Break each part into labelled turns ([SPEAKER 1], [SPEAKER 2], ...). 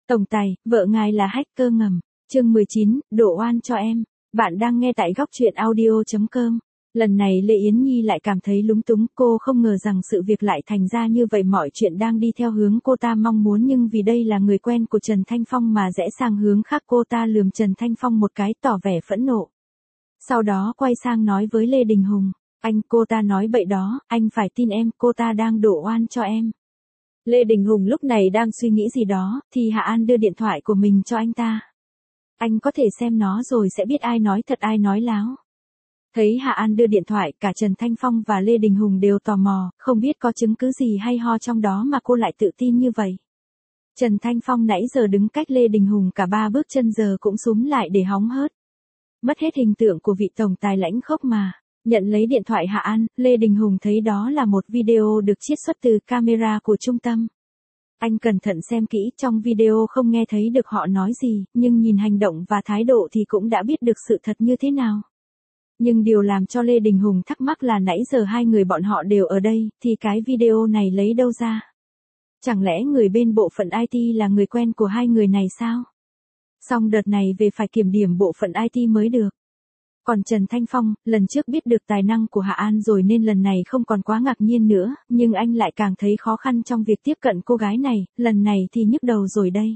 [SPEAKER 1] Tổng tài, vợ ngài là hacker ngầm. Chương 19, đổ oan cho em. Bạn đang nghe tại góc truyện audio.com. Lần này Lê Yến Nhi lại cảm thấy lúng túng, cô không ngờ rằng sự việc lại thành ra như vậy, mọi chuyện đang đi theo hướng cô ta mong muốn, nhưng vì đây là người quen của Trần Thanh Phong mà rẽ sang hướng khác. Cô ta lườm Trần Thanh Phong một cái tỏ vẻ phẫn nộ. Sau đó quay sang nói với Lê Đình Hùng, anh, cô ta nói bậy đó, anh phải tin em, cô ta đang đổ oan cho em. Lê Đình Hùng lúc này đang suy nghĩ gì đó, thì Hạ An đưa điện thoại của mình cho anh ta. Anh có thể xem nó rồi sẽ biết ai nói thật ai nói láo. Thấy Hạ An đưa điện thoại, cả Trần Thanh Phong và Lê Đình Hùng đều tò mò, không biết có chứng cứ gì hay ho trong đó mà cô lại tự tin như vậy. Trần Thanh Phong nãy giờ đứng cách Lê Đình Hùng cả 3 bước chân giờ cũng súm lại để hóng hớt. Mất hết hình tượng của vị tổng tài lãnh khốc mà. Nhận lấy điện thoại Hạ An, Lê Đình Hùng thấy đó là một video được chiết xuất từ camera của trung tâm. Anh cẩn thận xem kỹ, trong video không nghe thấy được họ nói gì, nhưng nhìn hành động và thái độ thì cũng đã biết được sự thật như thế nào. Nhưng điều làm cho Lê Đình Hùng thắc mắc là nãy giờ hai người bọn họ đều ở đây, thì cái video này lấy đâu ra? Chẳng lẽ người bên bộ phận IT là người quen của hai người này sao? Xong đợt này về phải kiểm điểm bộ phận IT mới được. Còn Trần Thanh Phong, lần trước biết được tài năng của Hạ An rồi nên lần này không còn quá ngạc nhiên nữa, nhưng anh lại càng thấy khó khăn trong việc tiếp cận cô gái này, lần này thì nhức đầu rồi đây.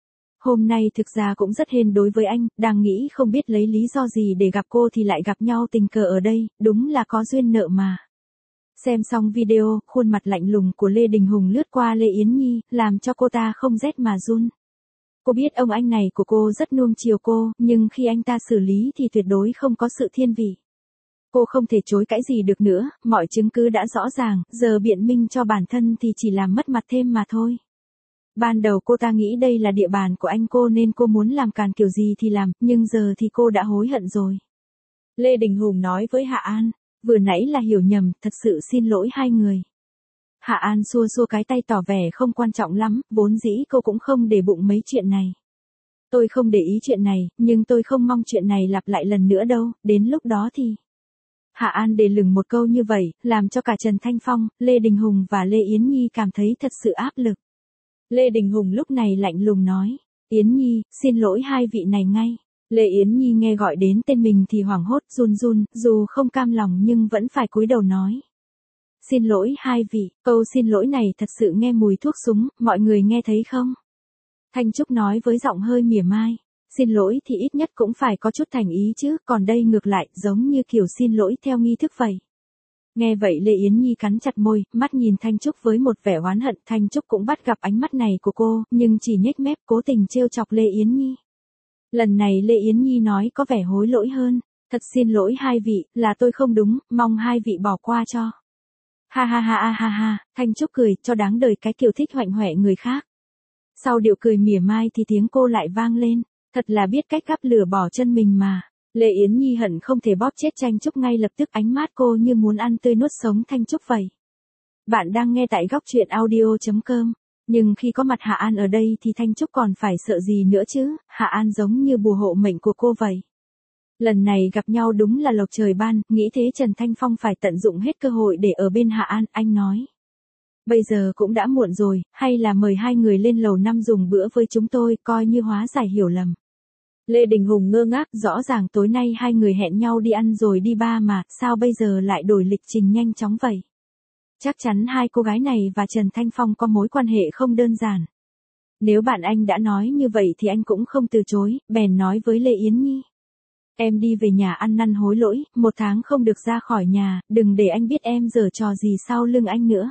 [SPEAKER 1] Hôm nay thực ra cũng rất hên đối với anh, đang nghĩ không biết lấy lý do gì để gặp cô thì lại gặp nhau tình cờ ở đây, đúng là có duyên nợ mà. Xem xong video, khuôn mặt lạnh lùng của Lê Đình Hùng lướt qua Lê Yến Nhi, làm cho cô ta không rét mà run. Cô biết ông anh này của cô rất nuông chiều cô, nhưng khi anh ta xử lý thì tuyệt đối không có sự thiên vị. Cô không thể chối cãi gì được nữa, mọi chứng cứ đã rõ ràng, giờ biện minh cho bản thân thì chỉ làm mất mặt thêm mà thôi. Ban đầu cô ta nghĩ đây là địa bàn của anh cô nên cô muốn làm càn kiểu gì thì làm, nhưng giờ thì cô đã hối hận rồi. Lê Đình Hùng nói với Hạ An, vừa nãy là hiểu nhầm, thật sự xin lỗi hai người. Hạ An xua xua cái tay tỏ vẻ không quan trọng lắm, vốn dĩ cô cũng không để bụng mấy chuyện này. Tôi không để ý chuyện này, nhưng tôi không mong chuyện này lặp lại lần nữa đâu, đến lúc đó thì... Hạ An để lửng một câu như vậy, làm cho cả Trần Thanh Phong, Lê Đình Hùng và Lê Yến Nhi cảm thấy thật sự áp lực. Lê Đình Hùng lúc này lạnh lùng nói, Yến Nhi, xin lỗi hai vị này ngay. Lê Yến Nhi nghe gọi đến tên mình thì hoảng hốt run run, dù không cam lòng nhưng vẫn phải cúi đầu nói. Xin lỗi hai vị, câu xin lỗi này thật sự nghe mùi thuốc súng, mọi người nghe thấy không? Thanh Trúc nói với giọng hơi mỉa mai. Xin lỗi thì ít nhất cũng phải có chút thành ý chứ, còn đây ngược lại, giống như kiểu xin lỗi theo nghi thức vậy. Nghe vậy Lê Yến Nhi cắn chặt môi, mắt nhìn Thanh Trúc với một vẻ oán hận. Thanh Trúc cũng bắt gặp ánh mắt này của cô, nhưng chỉ nhếch mép cố tình trêu chọc Lê Yến Nhi. Lần này Lê Yến Nhi nói có vẻ hối lỗi hơn. Thật xin lỗi hai vị, là tôi không đúng, mong hai vị bỏ qua cho. Ha ha ha ha ha, Thanh Trúc cười, cho đáng đời cái kiểu thích hoạnh hoẹ người khác. Sau điệu cười mỉa mai thì tiếng cô lại vang lên, thật là biết cách gắp lửa bỏ chân mình mà. Lê Yến Nhi hận không thể bóp chết Thanh Trúc ngay lập tức, ánh mắt cô như muốn ăn tươi nuốt sống Thanh Trúc vậy. Bạn đang nghe tại góc truyện audio.com. Nhưng khi có mặt Hạ An ở đây thì Thanh Trúc còn phải sợ gì nữa chứ, Hạ An giống như bùa hộ mệnh của cô vậy. Lần này gặp nhau đúng là lộc trời ban, nghĩ thế Trần Thanh Phong phải tận dụng hết cơ hội để ở bên Hạ An, anh nói. Bây giờ cũng đã muộn rồi, hay là mời hai người lên lầu 5 dùng bữa với chúng tôi, coi như hóa giải hiểu lầm. Lê Đình Hùng ngơ ngác, rõ ràng tối nay hai người hẹn nhau đi ăn rồi đi bar mà, sao bây giờ lại đổi lịch trình nhanh chóng vậy? Chắc chắn hai cô gái này và Trần Thanh Phong có mối quan hệ không đơn giản. Nếu bạn anh đã nói như vậy thì anh cũng không từ chối, bèn nói với Lê Yến Nhi. Em đi về nhà ăn năn hối lỗi, 1 tháng không được ra khỏi nhà, đừng để anh biết em giở trò gì sau lưng anh nữa.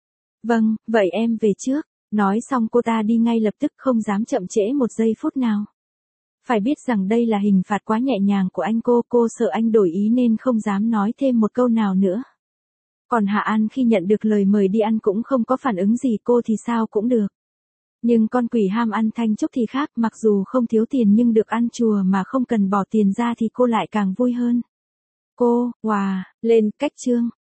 [SPEAKER 1] Vâng, vậy em về trước. Nói xong cô ta đi ngay lập tức, không dám chậm trễ một giây phút nào. Phải biết rằng đây là hình phạt quá nhẹ nhàng của anh cô sợ anh đổi ý nên không dám nói thêm một câu nào nữa. Còn Hạ An khi nhận được lời mời đi ăn cũng không có phản ứng gì, cô thì sao cũng được. Nhưng con quỷ ham ăn Thanh Trúc thì khác, mặc dù không thiếu tiền nhưng được ăn chùa mà không cần bỏ tiền ra thì cô lại càng vui hơn. Cô, wow, lên, cách chương.